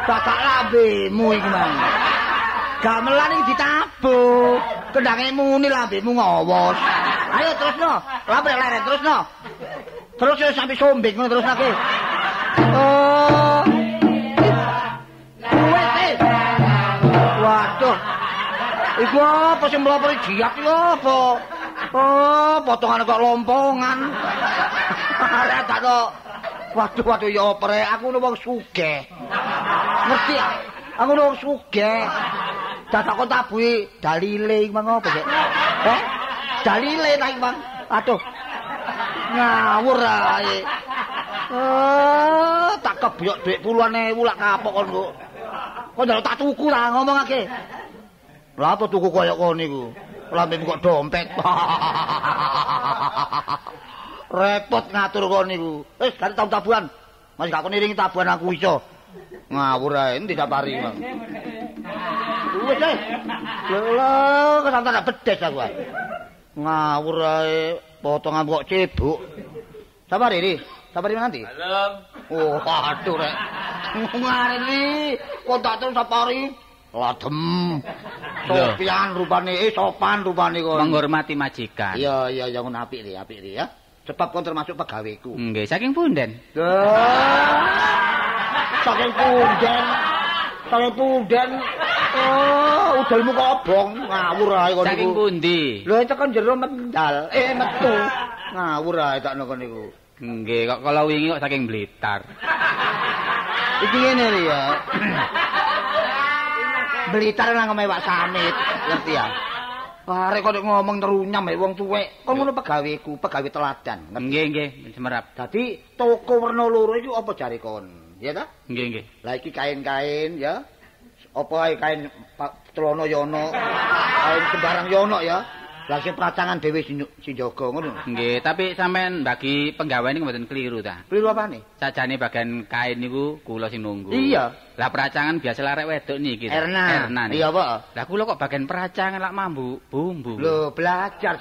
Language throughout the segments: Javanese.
Bapak lambemu iki, Mang. Gamelan iki ditabuk. Kendange muni lambemu ngowos. Ayo terusno. Lambe leren terusno. Terus yo sampai sombing ngono terus nake. Oh. Wes. Waduh. Iku apa sing mlopori jiak iki apa? Oh, potongan kok lompongan. Arek tak kok. Waduh ya opere, aku nu wong sugih. Ngerti ya? Aku nu wong sugih. Dadak kok tabuhi dalile iki mang apa sik? Dalile ta iki, Mang. Aduh. Ngawur ae. Tak kebyok dhuwit puluhan ewu lak kapok kon kok. Kok njaluk tak tuku ta ngomongake. Lah apa tuku koyo kono niku? Lambemu kok dompet. Repot ngatur kon niku. Wis gak tau tabuhan. Masih gak kon iringi tabuhan aku iso. Ngawur ae endi dapari, Mang. Wis ae. Lho, kesantan bedes aku ae. Ngawur ae. Potongan kok cebuk. Sabar iki. Sabar nanti. Halo. Oh, aduh rek. Ngareni kontak terus sapari. Ladem. Sopian rupane, sopan rupane kon. Menghormati majikan. Iya, ngono apik ya. Sebab kon termasuk pegawaiku. Nggih, saking punden. Saking punden. Oh, udalmu kok obong. Ngawur ae kon niku. Saking pundi? Lho, itu kan jero mendal. Metu. Ngawur ae tak kon niku. Nggih, kok kalau wingi kok saking Blitar. Iki ngene lho ya. Blitar nang mewak samit, ngerti ya? Arek kok ngomong terunyam mek wong tuwek. Kon ngono pegaweku, pegawe teladan. Nggih, semerap. Dadi toko werna loro iku apa jare kon? Ya ta? Nggih. Lah iki kain-kain ya. Apa ae kain celana ya ono, kain sembarang ya ono ya. Lah sing pracangan dhewe sing jaga ngono. Nggih, tapi sampean bagi penggawean niku mboten keliru ta? Keliru apane? Sajane bagian kain niku kula sing nunggu. Iya. Lah peracangan biasa larek wedok niki. Erna. Iya, Pak. Lah kula kok bagian peracangan lak mambu bumbu. Lho, belajar.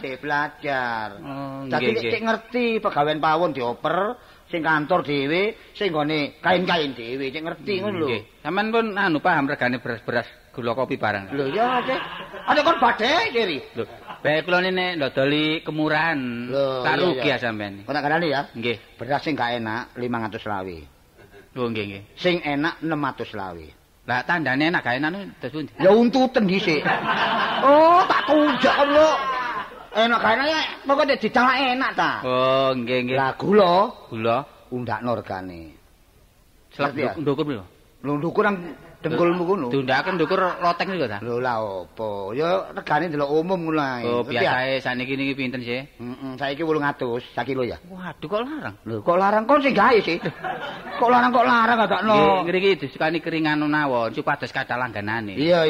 Oh, Dadi cek ngerti pegawean pawon dioper, sing kantor dhewe, sing gone kain-kain dhewe, cek ngerti ngono lho. Nggih. Sampean pun paham regane beras-beras gula kopi barang. Lho ya, Cek. Ada kon badhe, Ciri. Lho, bae kula nene ndodoli kemurahan. Tak rugi ya sampean. Kok tak kandhani ya? Nggih. Beras sing gak enak 500 lawi. Lho nggih. Sing enak 600 lawi. Lah tandane enak gak enak terus pundi? Ya untuten dhisik. Oh, tak tunjuk kon lho. Enak gak enak ya, pokoke dicalak enak ta. Oh, nggih. Lah gula undakno regane. Selak ndukur lho. Lho ndukur nang dengkulmu ngono. Diundakaken ndukur loteng niku ta? Lho lah opo? Ya regane ndelok umum ngono ae. Oh, biasae sakniki niki pinten sih? Saiki 800 sak kilo ya. Waduh kok larang. Lho kok larang kon sing gawe sih. Kok larang gadakno. Nggih, ngriki disukani keringan mawon supados kathah langganane. Iya.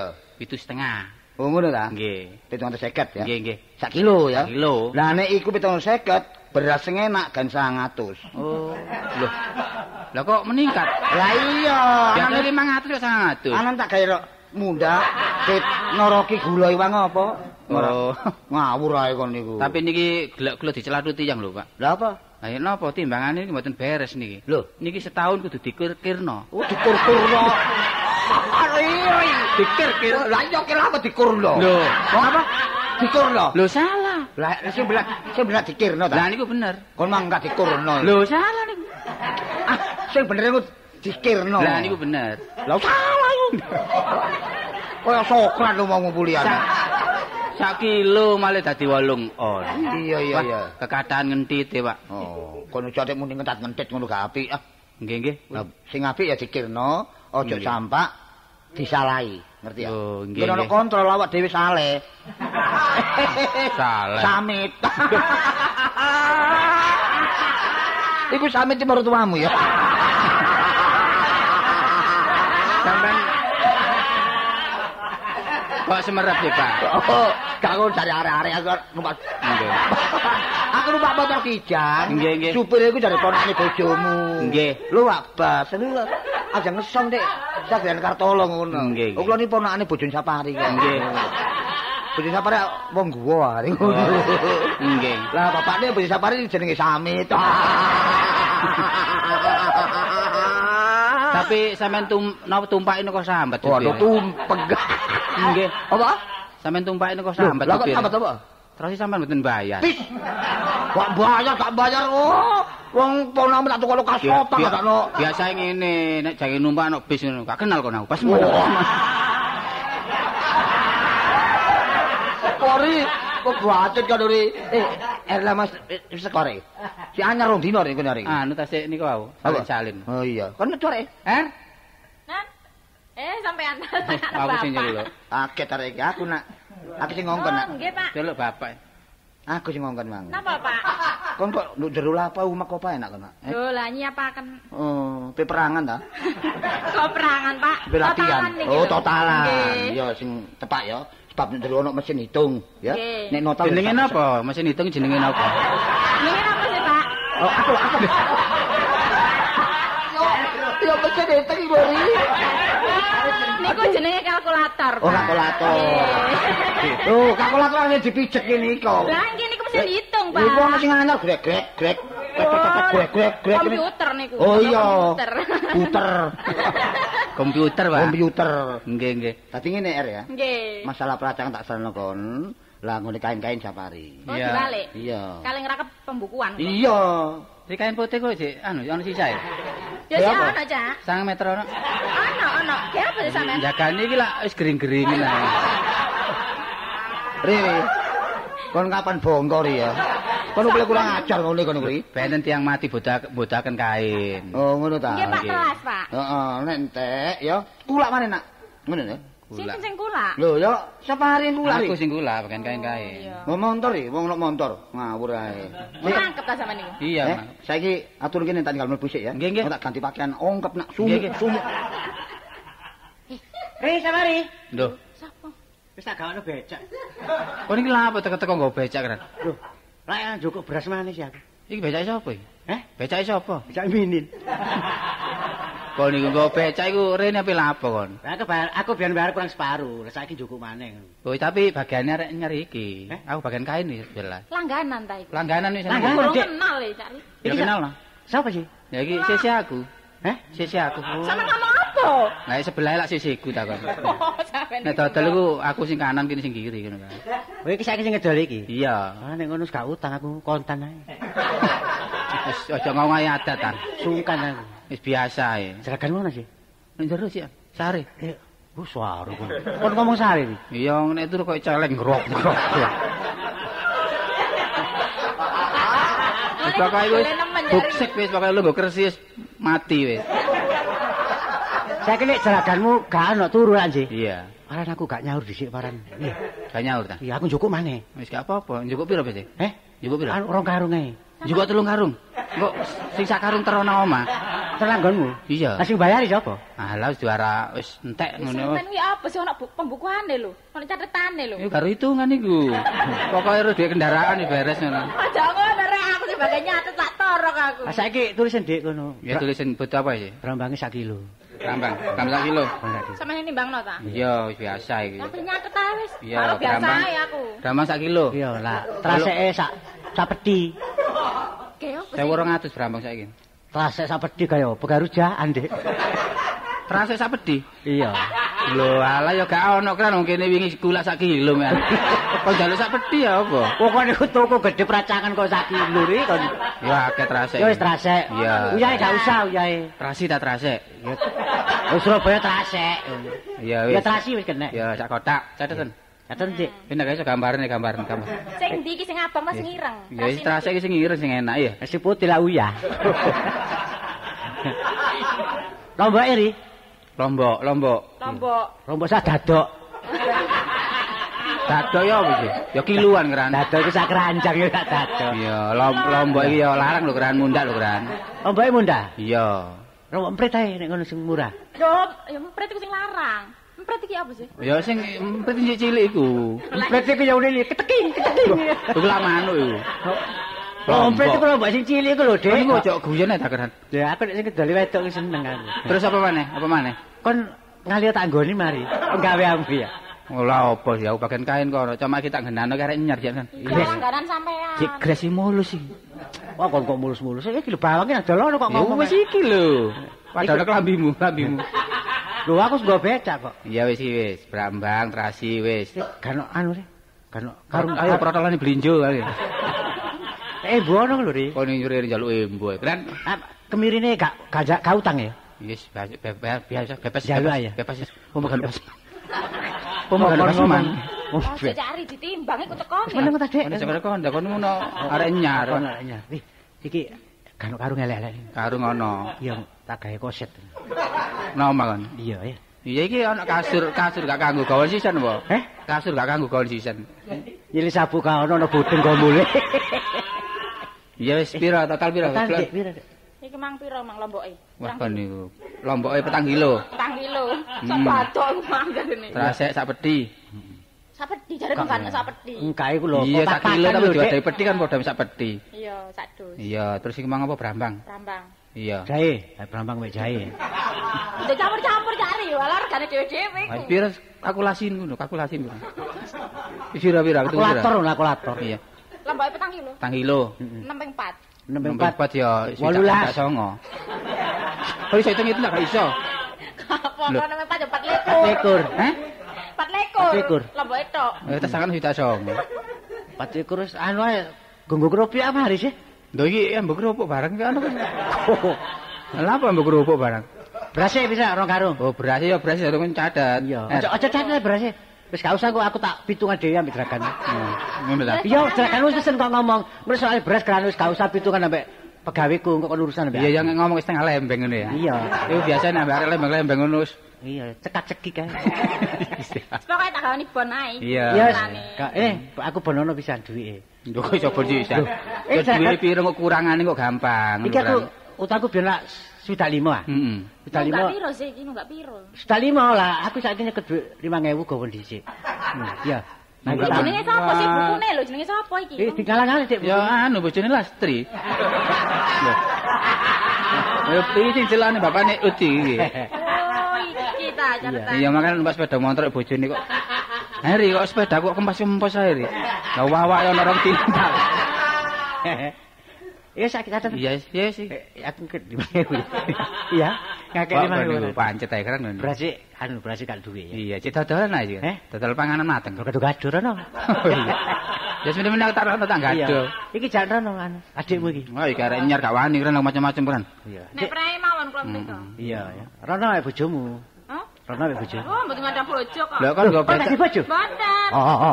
7,5. Oh ngono ta? Nggih. 750 ya. Nggih. Sak kilo ya. Sak kilo. Lah nek iku 750 beras sing enak gan 100. Oh. Loh. Lah kok meningkat? Lah iya. Biasane 500 kok 100. Anan tak gawe mundak noroki gula iwang apa? Oh. Ngawur ae kon niku. Tapi niki gelek-gelek dicelathuti yang lho, Pak. Lah apa? Ayo napa timbangane iki mboten beres niki. Lho, niki setahun kudu dikir-kirno. Oh, dikur-kurno. Dikir-kir. Lah iya kira apa dikurno? Lho, apa? Dikurno. Lho salah. Lah sing bener dikirno ta? Lah niku bener. Kon mang gak dikurno. Lho salah niku. Sing bener niku dikirno. Lah niku bener. Lah salah iku. Kaya Sokrat lho mau ngumpulane. Sak kilo malah dadi 8 on. Iya. Kekataan ngentit ya, Pak. Oh, kono jate muni ngentat-ngentit ngono gak apik. Nggih. Lah sing apik ya dikirno, aja sampak disalahi, ngerti ya? Oh, nggih. Ono kontrol awak dhewe saleh. Saleh. Samit. Iku samit mertuamu ya. Sampeyan kok semerap ya, Pak? Oh, gak ngono dari arek-arek aku numpak. Nggih. Aku numpak motor kijang. Nggih. Supir iku dari ponakane bojomu. Nggih. Lho, Pak Bas, lho. Aja ngesong, Dik. Sagrian Kartolo ngono. Nggih. Kula ni ponakane bojone Sapari kok. Nggih. Bojone Sapari wong guwa are ngono. Nggih. Lah bapakne bojone Sapari jenenge Samit. Tapi sampean napa tumpake kok sambat. Waduh tumpek. Nggih. Apa? Sampean tumpake kok sambat. Lah kok sambat apa? Terus sampean mboten bayar. Kok bayar gak bayar. Oh, wong ponamu tak tukokno kasotan sakno. Biasa ngene, nek jange numpak ana bis ngono. Gak kenal kok aku. Pas Kori kok bacet kan ori. Erla Mas sekore. Si anyar rong dino rek kene. Anu tas niku wau, salin. Oh iya. Kan core. Nan. Sampean. Aku sing nyeluk. Kaget arek iki aku nak. Aku sing ngongkon nak. Nggih, Pak. Celuk bapak. Aku sing ngongkon mang. Napa, Pak? Kon kok nduk jero lapa umek apa enak kon nak? Lho, lah nyiapaken. Oh, peperangan ta? Kok perangan, Pak? Latihan. Oh, totalan. Nggih. Ya sing tepak ya. Sebab nek ono mesin hitung, ya. Nek nota jenenge napa? Mesin hitung jenenge napa? Jenenge napa sih, Pak? Oh, aku. Yo mesin hitung iki, Bori. Niku jenenge kalkulator. Oh, kalkulator. Oh, kalkulator sing dipijet kene iku. Lah nggih niku mesin hitung, Pak. Iku ana sing anyar grek. Komputer niku. Oh iya. Komputer. Komputer, Pak. Komputer. Nggih. Dadi ngene R ya. Nggih. Masalah pelajaran tak sarana kon. Lah ngene kain-kain safari. Oh, dibalik. Iya. Kali ngerakep pembukuan. Iya. Di kain putih kok sik anu ana sisa ya. Ya sih ana, Cak. 1 meter ana. Ana. Ki apa sih sampean? Jagane iki lak wis gering-geringin ae. Ri. Kon kapan bongkor ya? Kon boleh kurang ajar ngene kon kuwi. Benten tiyang mati bodaken kain. Oh, ngono ta. Nggih, Pak, telas, Pak. Heeh, nek entek ya. Kulak maneh nak. Ngono ya. Sing kulak. Lho, ya safari kulak. Aku sing kula bagian kain-kain. Mau motor iki, wong nek motor ngawur ae. Mangkep ta sampean niku? Iya, Mas. Saiki atur kene tak tinggal mlebu sik ya. Nggih. Tak ganti pakaian ongkep nak sumuk. Safari. Lho, Sapa? Wis tak gawakno becak. kok niki lha apa teko-teko nggo becak kan? Lho, lek njukuk beras manis ya aku. Iki becake sapa iki? Becake sapa? Becak minin. Kok niku nggo becak iku rene apa lapo kon? Aku biyen bayar kurang separuh, lah saiki njukuk maneh. Oh, tapi bagiannya arek nyari iki. Aku bagian kain iki jelas. Langganan ta iku. Langganan wis. Kurang kenal ya, Cak. Ya kenal lah. Siapa sih? Ya iki sisi aku. Sisi aku. Sampeyan ngomong apa? Lah sebelah lak sisiku ta kon. Oh, sampeyan. Nek dodol iku aku sing kanan kene sing kiri ngono kan. Oh, iki saiki sing ngedol iki. Iya. Ah, nek ngono gak utang aku kontan ae. Wis aja ngomongi adat ta. Sungkan aku. Wis biasa ae. Jeragan mana sih? Nek jero sih sare. Suara kon. Kon ngomong sare iki. Iya, nek turu kok celeng grok-grok. Pokoke wis buksek wis pokoke lu nggo kersi wis mati wis. Saiki nek jeraganmu gak ono turu anjir. Iya. Paran aku gak nyaur dhisik paran. Iya. Gak nyaur ta? Iya, aku njukuk maneh. Wis gak apa-apa. Njukuk piro wis? Njukuk piro? Anu rong karung ae. Njukuk 3 karung. Kok sing sak karung terona omah? Telanggonmu? Iya. Lah sing bayari sapa? Alah wis juara wis entek ngono. Sampeyan kuwi apa sih ono pembukuane lho, ono catetane lho. Ya karo hitungan iku. Pokoke ro duwe kendaraan wis beres ngono. Aja ngono rek aku sebagai nyatet tak torok aku. Lah saiki tulisan Dik kono. Ya tulisan butuh apa sih? Rambange 1 kilo. Rambang 1 kilo. Sampeyan nimbangno ta? Iya, wis biasa iki. Tapi nyatet ae wis. Iya, Karo biasa rambang. ae aku. Rambang 1 kilo. Iya, lah traseke sak peti. Oke, apa sih? 1200 rambang saiki. Trasek sak peti kaya pegarujaan, Dik. Trase sak pedi. Iya. Lho, alah ya gak ono kan wong kene wingi gula 1 kilo men. Kok njaluk sak pedi ya apa? Kok niku toko gede pracangan kok 1 kilo iki kon. Ya akeh trase. Ya wis trasek. Iya. Uyahe gak usah uyahe. Trasi ta trase. Wis Surabaya trasek. Ya Ya wis. trasi wis kena. Ya sak kotak, cateten. Catet, Dik. Enak iso gambar. Sing ndi iki sing abang mas ngireng. Ya wis trase iki sing ireng sing enak ya. Si putih lah uyah. Lombok iri. Lombok. Lombok sak dadok. Dadok ya apa sih? Ya kiluan keran. Dadok iku sak keranjang ya sak dadok. Iya, lombok iki ya larang lho keran mundak lho keran. Lomboke mundah. Iya. Lombok emprit ae nek ngono sing murah. Yo, ya empret iku sing larang. Empret iki apa sih? Ya sing emprit cilik iku. Emprit iku ya ngene keteking. Iku lak manuk iku. Emprit iku lombok sing cilik iku lho, Dik. Iku ojo guyon ta keran. Ya aku nek sing kedali wedok ki seneng aku. Terus apa maneh? Kon ngalih tak nggoni mari. Penggawe ambu ya. Olah apa sih aku bagian kain kono. Cuma kita ngenano karek nyar jan. Kalau langganan sampean. Cik gresi mulus sih. Wah kok mulus-mulus iki lho bawange nang dolono kok ngomong. Wis iki lho. Padahal kelambimu. Lho aku nggo becak kok. Iya wis Brambang, terasi wis. Kan anu sih. Kan Karung ayo protolane blinjo kali. Bono lho ri. Kon nyuri njaluk embo. Kan Kemirine gak utang ya. wis biasa bebas jaluk ya. Bebas. Pembagian pas. Pembagian pas man. Ojo cari ditimbang iku tekone. Meneng ta, Dik? Ono sebenarnya kon ndakon ngono arek nyar. Wih, iki karung elek-elek. Karung ono. Iya, tak gawe koset. Nama kan. Iya, ya. Iya iki ono kasur gak kanggo gawe season apa? Kasur gak kanggo gawe season. Nyili sabu ka ono bodeng go mulih. Iya wis pira total pira? Pira? Iki mang pira mang lomboke? Wah kon niku. Lomboke 4 kilo. 4 kilo. Sak bathok mang jarene. Trasek sak peti. Sak peti jare kok kan sak peti. Engka iku lho. Iya sak kilo tapi diwadahi peti kan padha sak peti. Iya, sak dus. Iya, terus iki mang apa Brambang? Brambang. Iya. Jahe, Brambang mek jahe. Udah campur-campur cari yo, ala regane dhewe-dhewe iku. Pira kalkulasin ngono, kalkulasin ngono. Pira-pira itu pira? Kalkulator. Iya. Lomboke 4 kilo. 4 kilo. 6 ping 4. 4 ya 18. songo. Kok iso hitung itu gak iso? Pokoknya 4 ya 4 lekor. Hah? 4 lekor. 4 lekor. Lomboke tok. Tesakan juta songo. 4 lekor wis anu ae gonggo kropi apa hari sih? Lho iki mbok kerupuk barang ki anu kan. Lha apa mbok kerupuk barang? Beras bisa 2 karung. Oh, beras ya kan cadat. Iya. Aja cadat beras. Wis gak usah aku tak pitungan dhewe ambek dragan. Ngono ta. Iya, dragan wis pesen kok ngomong. Mergo soal beras kan wis gak usah pitungan ambek pegaweku kok urusan ambek. Iya, yang ngomong setengah lembeng ngono ya. Iya. Iku biasane ambek arek lembeng-lembeng ngono wis. Iya, cekak-cekik kae. Pokoke tak gawani bon ae. Iya. Aku bonono pisan duwike. Lho kok iso bon pisan. Duwe piro kok kurangane kok gampang. Iki aku utangku biyen lak 1,5 ah. Heeh. 1,5. Enggak piro sih, iki enggak piro. 1,5 lah, aku saiki nyeket dhuwit 5.000 gawe dhisik. Iya. Jenenge sapa sih bukune lho, jenenge sapa iki? Digalang-galang Dik. Ya anu bojone Lastri. Ya iki jelane bapakne Uti iki. Oh, iki ta carita. Iya makane numpak sepeda motor bojone kok. Heri kok sepeda kok kempes-kempes ae ri. Lah wawak ono rong tindak. Iya sakit catet. Iya sih. Aku ke 5.000. Iya, ngakek 5.000. Pancet ae keren ngono. Berarti gak duwe ya. Iya, cek dodolan ae. Dodol panganan mateng. Gado-gado rono. Ya sebenarnya tak rono tak gado. Iki jan rono anu, adikmu iki. Oh, iki arek nyar gak wani keren macam-macam keren. Iya. Nek prae mawon kula mriko. Iya, ya. Rono ae bojomu. Hah? Rono ae bojomu. Oh, mboten ada bojo kok. Lah kan go becak. Bojo. Mboten.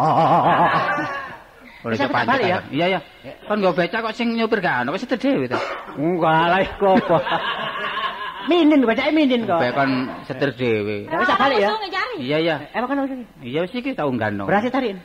Ora iso pancet ya. Iya. Kan go becak kok sing nyupir gak ono, wis seter dhewe ta. Enggak lah iku apa. Minin becake minin kok. Becak kan seter dhewe. Wis balik ya. Iya. Emang kan iki. Iya wis iki tau nggano. Berarti tarikin.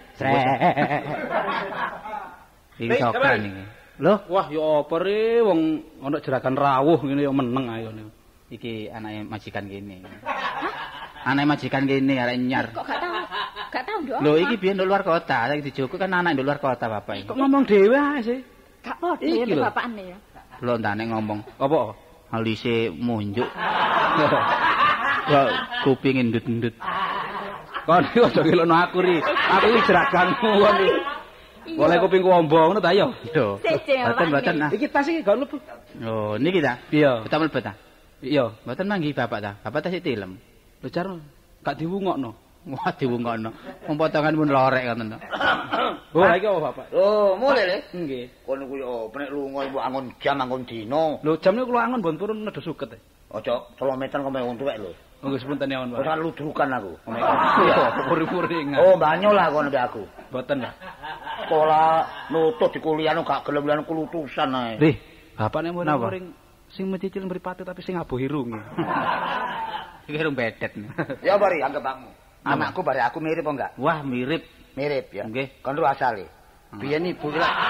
Iki sokan iki. Loh, wah ya apa re wong ana jeragan rawuh ngene ya meneng ae ngene. Iki anake majikan kene. Anake majikan kene arek nyar. Kok gak tahu ndok. Lho iki biyen luar kota, saiki dijogo kan anak luar kota bapak iki. Kok ngomong dhewe ae sih. Gak padha ya bapakne ya. Lho entane ngomong. Apa? Alise munjuk. Kok kuping endut-endut. Kon iki aja ngelono aku ri. Aku iki jeraganmu kon iki. Boleh kupingku ombo ngono ta ya? Lho. Boten nah. Iki tas iki gak mlebu. Oh, niki ta? Iya. Kita mlebet ta? Iya. Mboten manggi bapak ta. Bapak tas tilem. Lho jar gak diwungokno. Wah diwungokno. Wong potongan pun lorek ngoten to. Oh, iki apa bapak? Oh, mulai le. Nggih. Kono kuwi oh, nek lunga ibu angon jam angon dino. Lho jamne kula angon bon turun nedo suket e. Aja 3 meter kok wong tuwek lho. Oh, nggih sepunten ya, Pak. Ora ludrukan aku. Iya, puri-puri. Oh, banyo lah kono mbek aku. Mboten lah. Sekolah nutut di kuliah gak gelem-gelem kulutusan ae. Rih, bapakne muring sing mencicil mripate tapi sing abuh irunge. Iki rung bedet. Ya bari anggap kamu. Anakku bari aku mirip apa enggak? Wah, mirip. Mirip ya. Nggih. Kon ru asale. Biyen ibu lah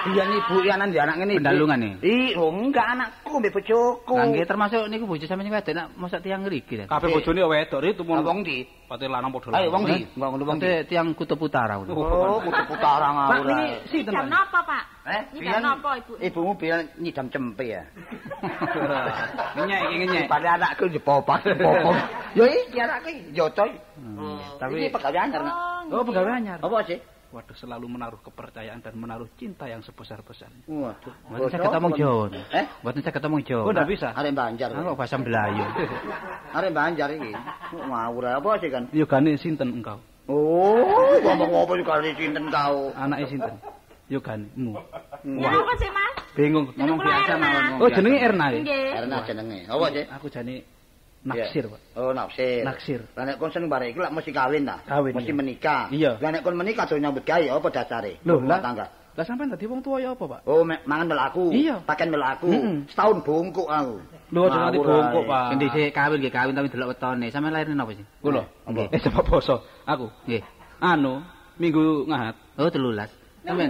biyen ibu anak ndi anak ngene. Pendalungan iki. Enggak anakku mbek bojoku. Lah nggih termasuk niku bojo sampeyan wedok nak mosok tiyang ngriki ta. Kabeh bojone ya wedok ri tumun. Wong ndi? Pate lanang padha. Ayo wong ndi? Wong ndi? Tiyang Kutub Utara. Oh, Kutub Utara ngawur. Pak ini sinten? Nyidam napa, Pak? Biyen napa ibu? Ibumu biyen nyidam cempe ya. Ngenyek iki ngenyek. Pada anakku jepopak. Ya iki anakku njoto. Tapi ini pegawai anyar. Oh, pegawai anyar. Apa sih? Waduh, selalu menaruh kepercayaan dan menaruh cinta yang sebesar-besarnya. Waduh. Mboten saged omong Jawa. Mboten saged omong Jawa. Oh, ndak bisa. Arek Banjar. Kok bahasa Melayu. Arek Banjar iki. Ngawur apa sih kan? Yogane sinten engkau? Oh, ngomong apa juga di sinten kau? Anake sinten? Yoganemu. Ya apa sih, Mas? Bingung. Ngomong biasa mawon. Oh, jenenge Erna ya? Nggih. Karena jenenge. Apa sih? Aku jane naksir, Pak. Oh, naksir. Naksir. Lah nek kon seneng bareng iki lak mesti kawin ta? Kawin, Mesti iya. menikah. Iya. Lah nek kon menikah do nyambut gawe apa dasare? Loh, Rumah lah. tangga. Lah sampean dadi wong tuwa ya apa, Pak? Oh, mangan melaku. Iya. Pakaian melaku. Mm-mm. Setahun bungkuk aku. Lho, aja nganti Ngawur bongkok, ae. Pak. Endi sik kawin nggih kawin tapi delok wetone. Sampeyan lairne napa sih? Kula. Nggih. Coba poso. Aku. Nggih. Anu, minggu ngahat. Oh, 13. Sampeyan.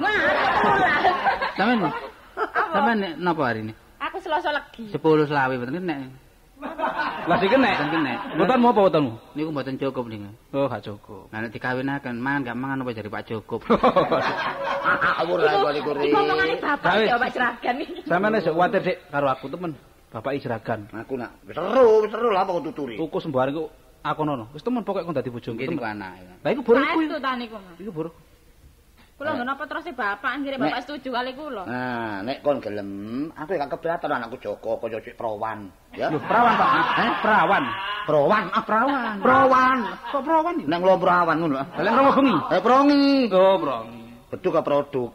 Sampeyan napa hari ini? Aku Selasa Legi. 10 selawe mboten nek. Lah sik kenek. Mboten kenek. Wetonmu apa wetonmu? Niku mboten cukup niku. Oh, gak cukup. Lah nek dikawinaken mangan gak mangan apa jare Pak Cukup. Ngawur ae kok iku. Iki ngomongane bapak Wis. ya Pak Jeragan iki. Sampeyan wis kuwatir Dik karo aku temen. Bapak Ijragan. Aku nak seru lah kok tuturi. Tuku sembarang iku aku nono. Wis temen pokoke kon dadi bojoku. Nggih niku anak. Lah iku bojoku. Saestu ta niku, Mas. Iku bojoku. Kula nggon apa terus bapak anggere bapak setuju kali kula. Nah, nek kon gelem, aku gak keberatan anakku Joko kaya cek perawan, ya. Lho, perawan, Pak. Perawan. Perawan, Perawan. perawan. Kok perawan iki? Nek ngelo perawan ngono. Lah romo bengi. Prongi. Oh, prongi. Betul ke produk.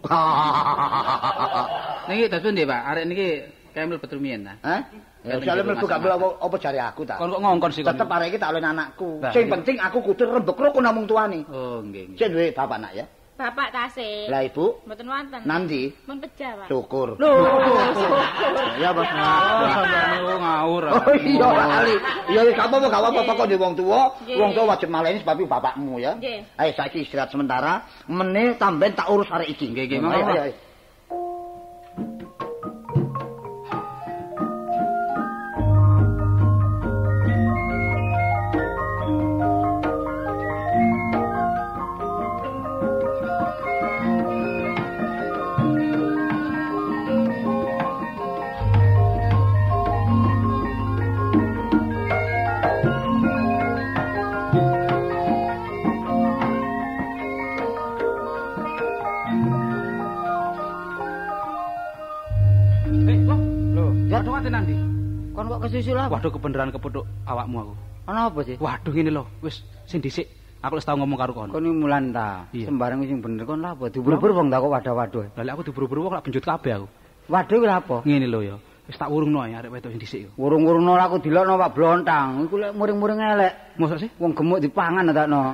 Niki dados ndi, Pak? Arek niki kemel petrumiyen ta? Hah? Ya soalnya mlebu gak apa jare aku ta. Kon kok ngongkon sih kon. Tetep arek iki tak oleh anakku. Lah, Sing iya. penting aku kudu rembek rukun namung tuane. Oh, nggih. Sing duwe bapak nak ya. Bapak tasih. Lah ibu Mboten wonten. nanti Mun Pejawa. syukur. Lho. Ya apa? Sampeyan ngawur. Oh iya kali. Iya gak apa-apa kok di wong tuwa. Wong tuwa wajib maleni sebab bapakmu ya. Nggih. Ayo saiki istirahat sementara, meneh tamben tak urus arek iki. Nggih, nggih, Ayo, monggo. ayo, ayo. Ya doa tenan ndi? Kon kok kesusul apa? Waduh kebenaran kepethuk awakmu aku. Ana apa sih? Waduh ngene lho, wis sing dhisik aku wis tau ngomong karo kon. Kon iki mulan ta. Iya. Sembarang sing bener kon lha apa? Diburu-buru wong ta kok waduh-waduh. Lah lek aku diburu-buru kok lak benjut kabeh aku. Waduh iki lha apa? Ngene lho ya. Wis tak wurungno ae arek wedok sing dhisik iku. Wurung-wurungno aku dilokno Pak Blontang. Iku lek muring-muring elek. Mosok sih? Wong gemuk dipangan takno.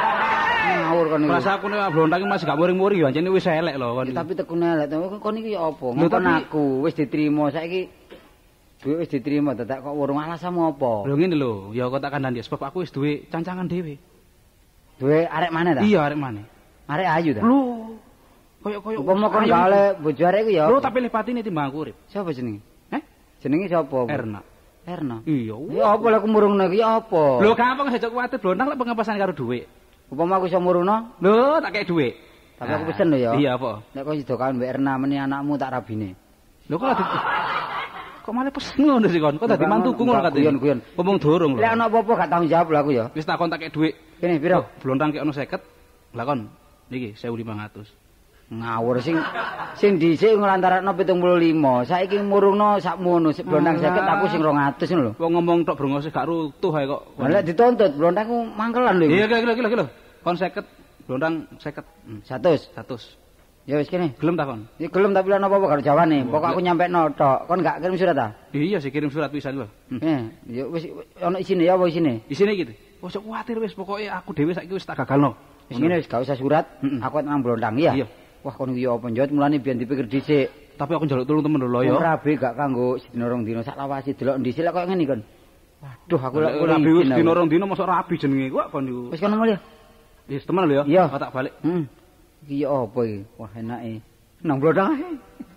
Ngawur kon iki. Rasa aku nek blontang masih gak muring-muring ya, jane wis elek lho kon. Tapi tekune elek to. Kon iki ya apa? Lho, Ngomong tapi- aku wis diterima saiki. Duit wis diterima dadak kok wurung alasanmu apa? Lho ngene lho, ya kok tak kandhani sebab aku wis duwe cancangan dhewe. Duwe arek mana ta? Iya arek maneh. Arek ayu ta? Lho. Koyo-koyo Upama kon gak oleh bojo arek iku ya. Lho tak pilih patine timbang aku urip. Sapa jenenge? Eh? Jenenge sapa? Erna. Erna. Iya. Ya apa lek aku murungno iki ya apa? Lho gampang sejak kuwatir blontang lek pengepasan karo dhuwit. Upama aku iso murungno, Lho tak kei dhuwit. tapi aku pesen lho ya. Iya apa? Nek kok sida kawin mbek Erna meni anakmu tak rabine. Lho kok lagi kok malah pesen ngono sih kon. Kok dadi mantuku ngono katene. Guyon-guyon. Ngomong dorong lho. Lek ana apa-apa gak tanggung jawab lho aku ya. Wis takon tak kei dhuwit. Kene piro? Blontang kei ono 50. Lah kon niki 1500. Ngawur sing dhisik nglantarakno 75. Saiki murungno sakmono sik blondang 50 aku sing 200 ngono lho. Wong ngomong tok brongose gak rutuh ae kok. Lah lek dituntut blondang ku mangkelan lho. Iya iki lho. Kon 50, blontang 50. 100. 100. Ya wis kene. Gelem ta kon? Ya gelem tapi lan apa-apa karo jawane. Pokok aku nyampekno tok. Kon gak kirim surat ta? Iya sih kirim surat pisan lho. Ya wis ana isine ya apa isine? Isine iki. Ojo kuwatir wis pokoke aku dhewe saiki wis tak gagalno. Wis ngene wis gak usah surat. Mm-mm. Aku nang blondang iya. Iya. Wah kon iki ya apa njot mulane biyen dipikir dhisik. Tapi aku njaluk tulung temen lho ya. Wong rabi gak kanggo sedina rong dina sak lawasi delok dhisik lek koyo ngene kon. Waduh aku lek Rabi wis dina rong dina mosok rabi jenenge kok kon niku. Wis kono mulih. Wis temen lho ya. Iya. Tak balik. Iki ya apa iki? Wah enake. Nang blodang ae.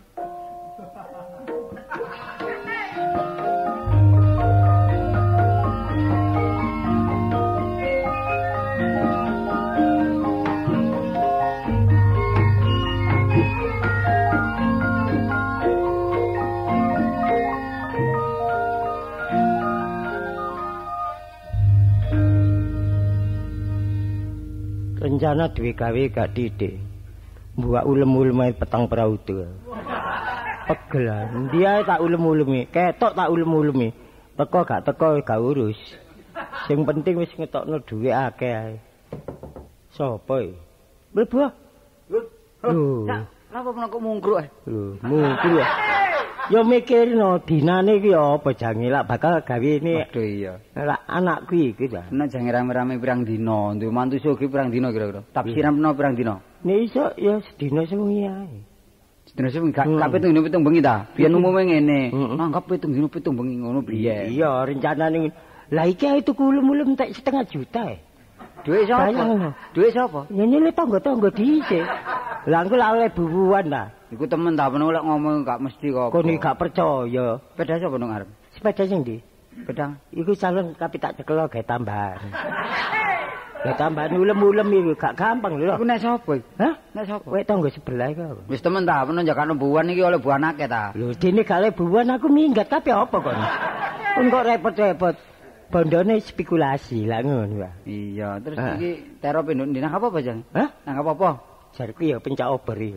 Rencana duwe gawe gak titik. Buak ulem-ulem petang prautu. Pegelan. Dia tak ulem-ulemi, ketok tak ulem-ulemi. Teko gak urus. Sing penting wis ngetokno dhuwit akeh ae. Sopo iki? Mlebu. Lho, Napa kok mungkruk ae? lho, mungkruk. Ya mikirno dinane iki apa jange lak bakal gawe ini. Waduh iya. Lak anakku iki ta. Nek jange rame-rame pirang dina, duwe mantu sugih pirang dina kira-kira. Tafsiran peno pirang dina? Nek iso ya sedina sewengi ae. Sedina sing gak pitung dina pitung bengi ta. Biyen umume ngene, nanggap pitung dina pitung bengi ngono biyen. Iya, rencanane lah iki ae tuku ulem-ulem entek 1,5 juta. Duit sapa? Bayang. Duit sapa? Ya nyele tangga-tangga dhisik. Lah engko lak oleh bubuan ta. Iku temen ta peno lek ngomong gak mesti kok. Kon gak percaya. Sepeda sapa nang arep? Sepeda sing ndi? Pedang. Iku calon tapi tak cekel gawe tambahan. Gawe tambahan ulem-ulem iku gak gampang lho. Iku nek sapa iki? Hah? Nek sapa? Kowe tangga sebelah iku. Wis temen ta peno jakane buwan iki oleh buan akeh ta. Lho dene gak oleh bubuan aku minggat tapi apa kon? Kon kok repot-repot. Bondone spekulasi lah ngono wae. Iya, terus iki tero pindho nang apa Jang? Hah? Nang apa? Jarku ya pencak ober iki.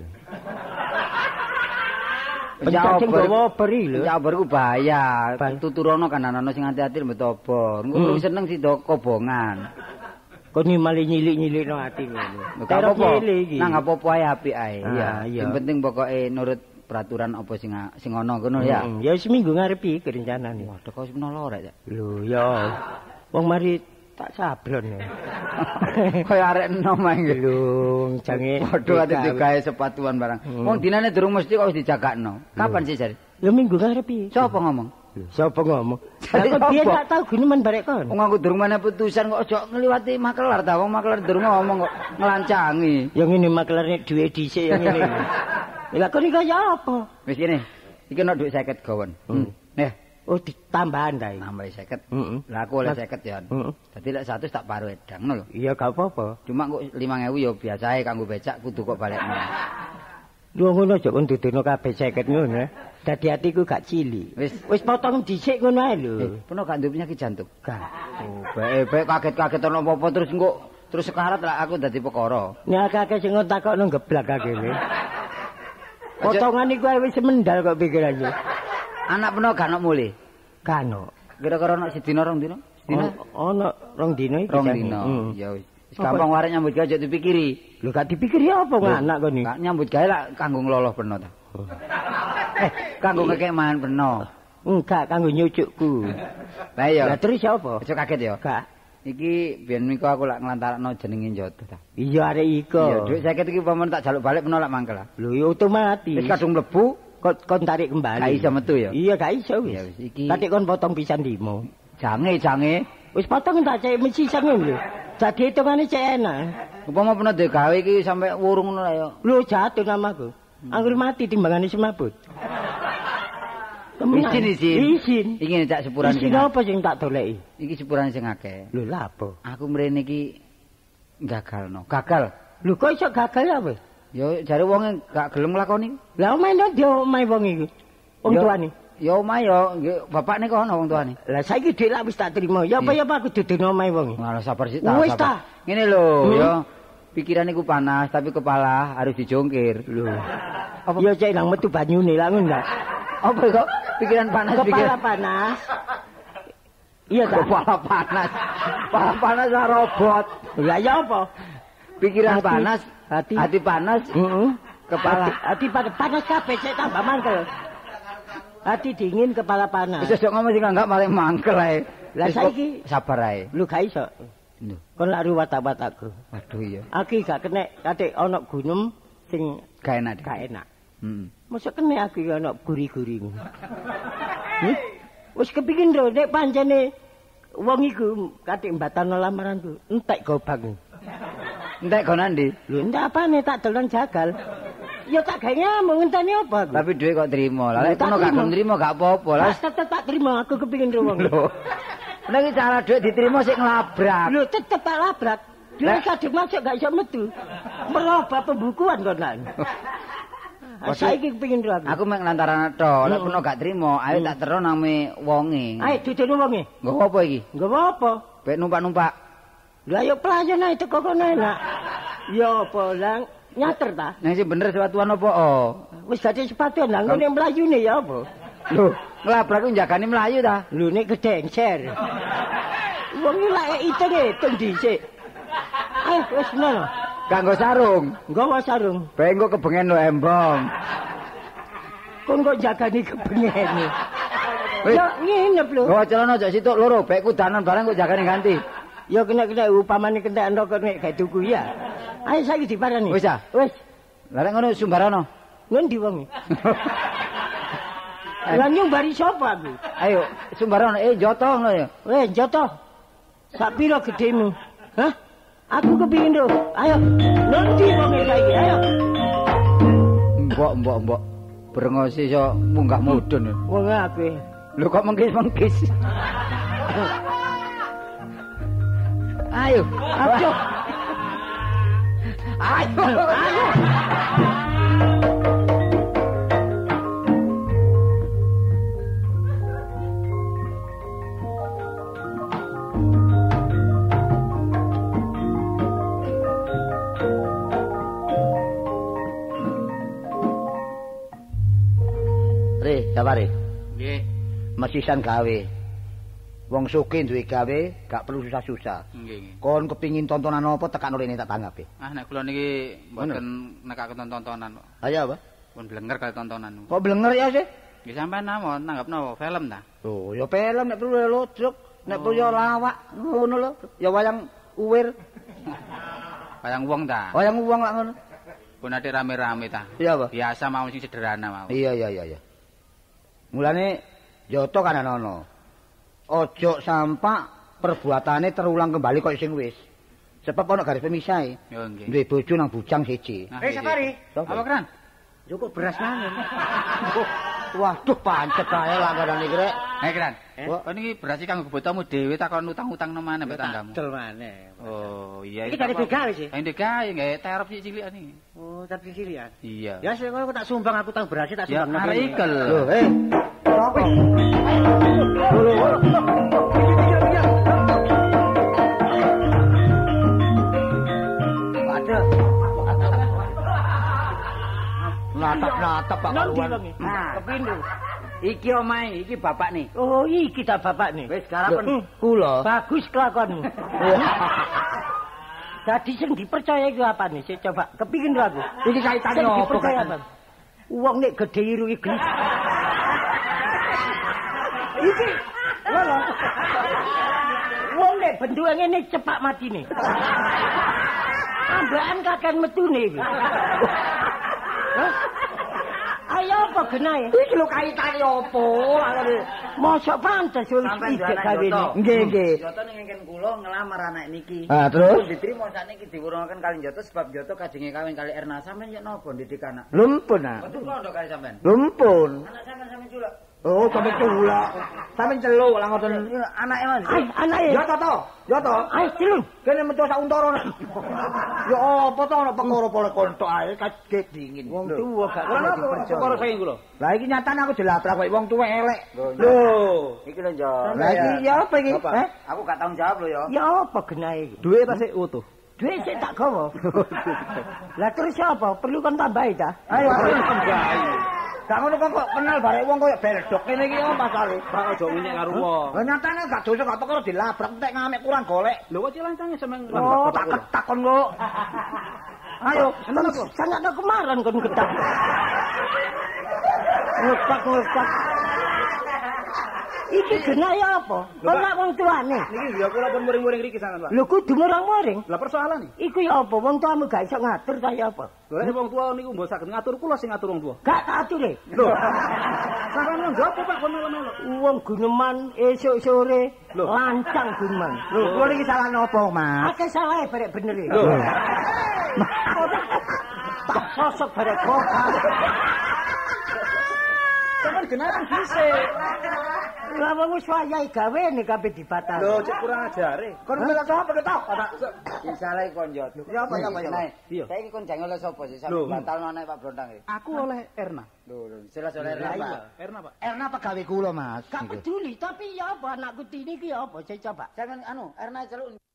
Pencak sing gawa ober iki lho. Pencak ober ku bahaya. Tuturono kan ana sing ati-ati mbet obor. Engko seneng sida kobongan. Kon mali nyilik-nyilikno ati ngono. Tero iki. Nang apa-apa ae apik ae. Iya. Sing penting pokoke nurut peraturan apa sing ana ngono ya. Ya seminggu ngarep iki rencanane. Waduh kok wis lorek ya. Lho ya. Wong mari tak sablon ya. Kaya arek enom ae. Lho jange padha ate digawe sepatuan barang. Wong dinane durung mesti kok wis dijagakno. Kapan sih jare? Lho minggu ngarep iki. Sapa ngomong? Sapa ngomong? Lah dia tak tau guneman barek kon. Wong aku durung meneh putusan kok aja ngliwati makelar ta. Wong makelar durung ngomong kok nglancangi. Ya ngene makelarne duwe dhisik ya ngene. Lah kok iki kaya apa? Wis kene. Iki ana dhuwit 50 gawon. Neh, oh ditambahan ta iki. Tambah 50. Lah aku oleh 50 ya. Dadi lek 100 tak paruh edang lho. Iya gak apa-apa. Cuma kok 5.000 ya biasae kanggo becak kudu kok balekno. Lho ngono aja kon dudono kabeh 50 ngono. Dadi atiku gak cilik. Wis potong dhisik ngono ae lho. Peno gak duwe penyakit jantung. Gak. Oh, bae kaget-kaget ana apa-apa terus sekarat lah aku dadi perkara. Nek akeh sing takokno geblak akeh. Potongan iku wis mendal kok pikiranku. Anak peno gak ono mulih. Gak ono. Kira-kira ono sedina rong dina? Sedina? Ono rong dina iki. Rong dina. Ya wis. Gampang warek nyambut gawe aja dipikiri. Lho gak dipikiri apa anak kon iki? Gak nyambut gawe lak kanggo ngloloh peno ta. Kanggo ngekek mangan peno. Enggak, kanggo nyucukku. Lah iya. Lah terus apa? Aja kaget ya. Gak. Iki biyen miko aku lak nglantarakno jenenge Njoto ta. Iya arek iko. Iya, dhuwit 50 iki pamen tak jaluk balik peno lak mangkel. Lho ya otomatis. Wis kadung mlebu kon tarik kembali. Gak iso metu ya. Iya gak iso wis. Ya wis iki. Tatik kon potong pisan 5. Jange. Wis potong tak cek mesti sangen lho. Jadi hitungane cek enak. Upama peno digawe iki sampe wurung ngono ya. Lho jatuh namaku. Anggur mati timbangane semabut. Izin. Iki cak sepuran sing. Izin apa sing tak doleki? Iki sepuran sing akeh. Lho lha apa? Aku mrene iki gagalno. Gagal. Lho kok iso gagal apa? Ya jare wonge gak gelem nglakoni. Lah omahe dia omahe wong iki. Wong tuane. Ya omah ya nggih bapakne kono wong tuane. Lah saiki dhek lak wis tak trimo. Ya apa aku dudono omahe wong iki. Malah sabar sik ta. Wis ta. Ngene lho ya. Pikiran iku panas tapi kepala harus dijongkir. Lho. Apa ya cek nang metu banyune lak ngono ta. Apa kok pikiran panas kepala panas. Iya ta. Kepala panas. Kepala panas lah robot. Lah ya apa? Pikiran panas, hati panas. Kepala hati panas kabeh cek tambah mangkel. Hati dingin kepala panas. Wis sok ngomong sing enggak malah mangkel ae. Lah saiki sabar ae. Lu gak iso. Lho, kon lak ruwat-watakku. Waduh iya. Aku gak kenek katik ana gunung sing gak enak. Gak enak. Mosok kene aku ana guri-guri. Wis kepingin lho nek pancene wong iku katik mbatano lamaranku, entek gobang. Entek go nang ndi? Lho entek apane tak delon jagal. Ya tak gawe ngamuk ngenteni apa aku. Tapi dhuwit kok trimo. Lah lek kono gak gelem trimo gak apa-apa. Lah tetep tak terima aku kepengin wong. lho. Nek iki cara dhuwit diterima sik nglabrak. Lho tetep tak labrak. Dhuwit kadung masuk gak iso metu. Merubah pembukuan kok nak. Saiki kepengin aku. Aku mek lantaran tok. Lek kono gak trimo, ayo tak terus name wonge. Ayo dudune wonge. Nggo apa iki? Nggo apa? Pek numpak-numpak. Lah yo pelayan ae teko kono enak. Ya apa lang nyater ta? Nek sing bener sepatuan apa? Oh. Wis dadi sepatuan lah ngene mlayune ya apa? Lho, nglabrak ku jagane mlayu ta? Lho nek gedengser. Wong iki lak itung dhisik. Ayo wis ngono. Kanggo sarung. Nggawa sarung. Pek engko kebengen lho embong. Kon kok jagane kebengen. Ya nginep lho. Nggawa celana aja situk loro, pek kudanan barang kok jagane ganti. Ya kena upamane kentek ndok nek gak tuku ya. Ayo saiki diparani. Wis ah. Wis. Lah nek ngono Sumbarono. Ngendi wong? Lah nyumbari sapa aku? Ayo Sumbarono Joto ngono ya. Weh Joto. Sak pira gedemu? Hah? Aku kepingin lho. Ayo. Ngendi wong saiki? Ayo. Mbok. Brengose iso munggah mudhun. Wong aku. Lho kok mengkis-mengkis. Ayo. Ayo. Re, sabare. Nggih. Mesisan gawe. Wong sugih duwe gawe, gak perlu susah-susah. Nggih. Kon kepingin tontonan apa tekan rene tak tanggapi. Ah nek kula niki mboten nekaken tontonan kok. Ayo apa? Pun blenger kali tontonan. Kok blenger ya sih? Nggih sampean namon nanggapno film ta? Oh, ya film nek perlu lodruk, nek perlu ya lawak, ngono lho. Ya wayang uwir. Wayang wong ta? Wayang wong lak ngono. Pun ate rame-rame ta? Iya apa? Biasa mau sing sederhana mau. Iya. Mulane Joto kan ana. Ojo sampak perbuatane terulang kembali kok sing wis. Sebab ana garis pemisah. Yo nggih. Duwe bojo nang bujang siji. Safari. Apa kran? Cukup beras nang. Waduh pancet ae langgaran iki rek. Kran. Kok niki beras iki kanggo botamu dhewe takon utang-utang nemane mbek tanggamu. Del maneh. Oh, iya. Iki dari begawe sih. Ayo gawe nggih terop cilik iki. Oh, tapi silian. Iya. Ya sing ngono tak sumbang aku tang beras tak Ya sumbang. arek ikel. Lho, Apa? Natap Pak Karuan. Kepindo? Iki omahe, iki bapak nih. Oh, iki ta bapak nih. Wis karapen kula. Bagus kelakonmu. Jadi sing dipercaya iku apa nih? Saya coba kepingin lho aku. Iki kaitane opo kan? Wong nek gedhe iru iki. Iki lho. Wong nek bentuke ngene cepak matine. Ambekan kaken metune iki. Ayo apa genahe? Iki lho kaitane opo? Mosok pantes wong iki gawene. Nggih. Joto ning ngken kula ngelamar anak niki. Ah, terus Diterima sakniki diwurungaken kali Joto sebab Joto kajenge kawin kali Erna. Sampeyan yo napa didik anak? lumpun ah. Betul kok kali sampean. Lumpun. Anak sampean culuk. Oh, sampe culak. Sampe celuk lah ngoten. Anake Mas. Anake. Ya to. Ayo celuk. Kene metu sak untara. Ya apa to ana perkara pole kontok ae kaget dingin. Wong tuwa gak Ora kena dipercaya. perkara saking kula. Lah iki nyatane aku jelabrak koyo wong tuwa elek. Lho, iki lho Jo. Lah iki ya apa iki? Aku gak tanggung jawab lho yo. Ya apa genahe iki? Duwe ta sik utuh. Duit sik tak gawa. Lah terus apa? Perlu kon tambahi ta? Ayo gak ngono kok kenal barek wong koyo beldok kene iki apa masale? Pak ojo ngene karo wong. Lah nyatane gak dosa gak perkara dilabrak entek ngamek kurang golek. Lho kok cilancane sampean Oh, tak ketakon kok. Ayo, sangat kemarin kon ketak. Ngepak. Iki genah ya apa? Ora wong tuane. Niki ya kula pun muring-muring riki sangan, Pak. Lho kudu muring-muring. Lah persoalan iki. Iku ya apa? Wong tuamu gak iso ngatur ta ya apa? Lha wong tua niku mbok saged ngatur kula sing ngatur wong tua. Gak tak ature. Lho. Sampeyan wong jopo Pak kon melo-melo. Wong guneman esuk sore lancang guneman. Lho, kula iki salah napa, Mas? Akeh salah barek bener e. Lho. Tak sosok barek kok. Sampeyan genaran dhisik. Lah wong wis wayahe gawene kabeh dibatal. Lho, cek kurang ajare. Kon bela sapa ketok? Sing salah kon Jot. Ya apa ya apa ya. Iya. Saiki kon jange oleh sapa sih? Lho. Sampe batalno anak Pak Brondang iki. Aku oleh Erna. Lho, jelas oleh Iya, Pak. Erna, Pak. Erna pegawe kula, Mas. Gak peduli, tapi ya apa anakku tini ki ya apa? Saya coba. Sampeyan anu, Erna celuk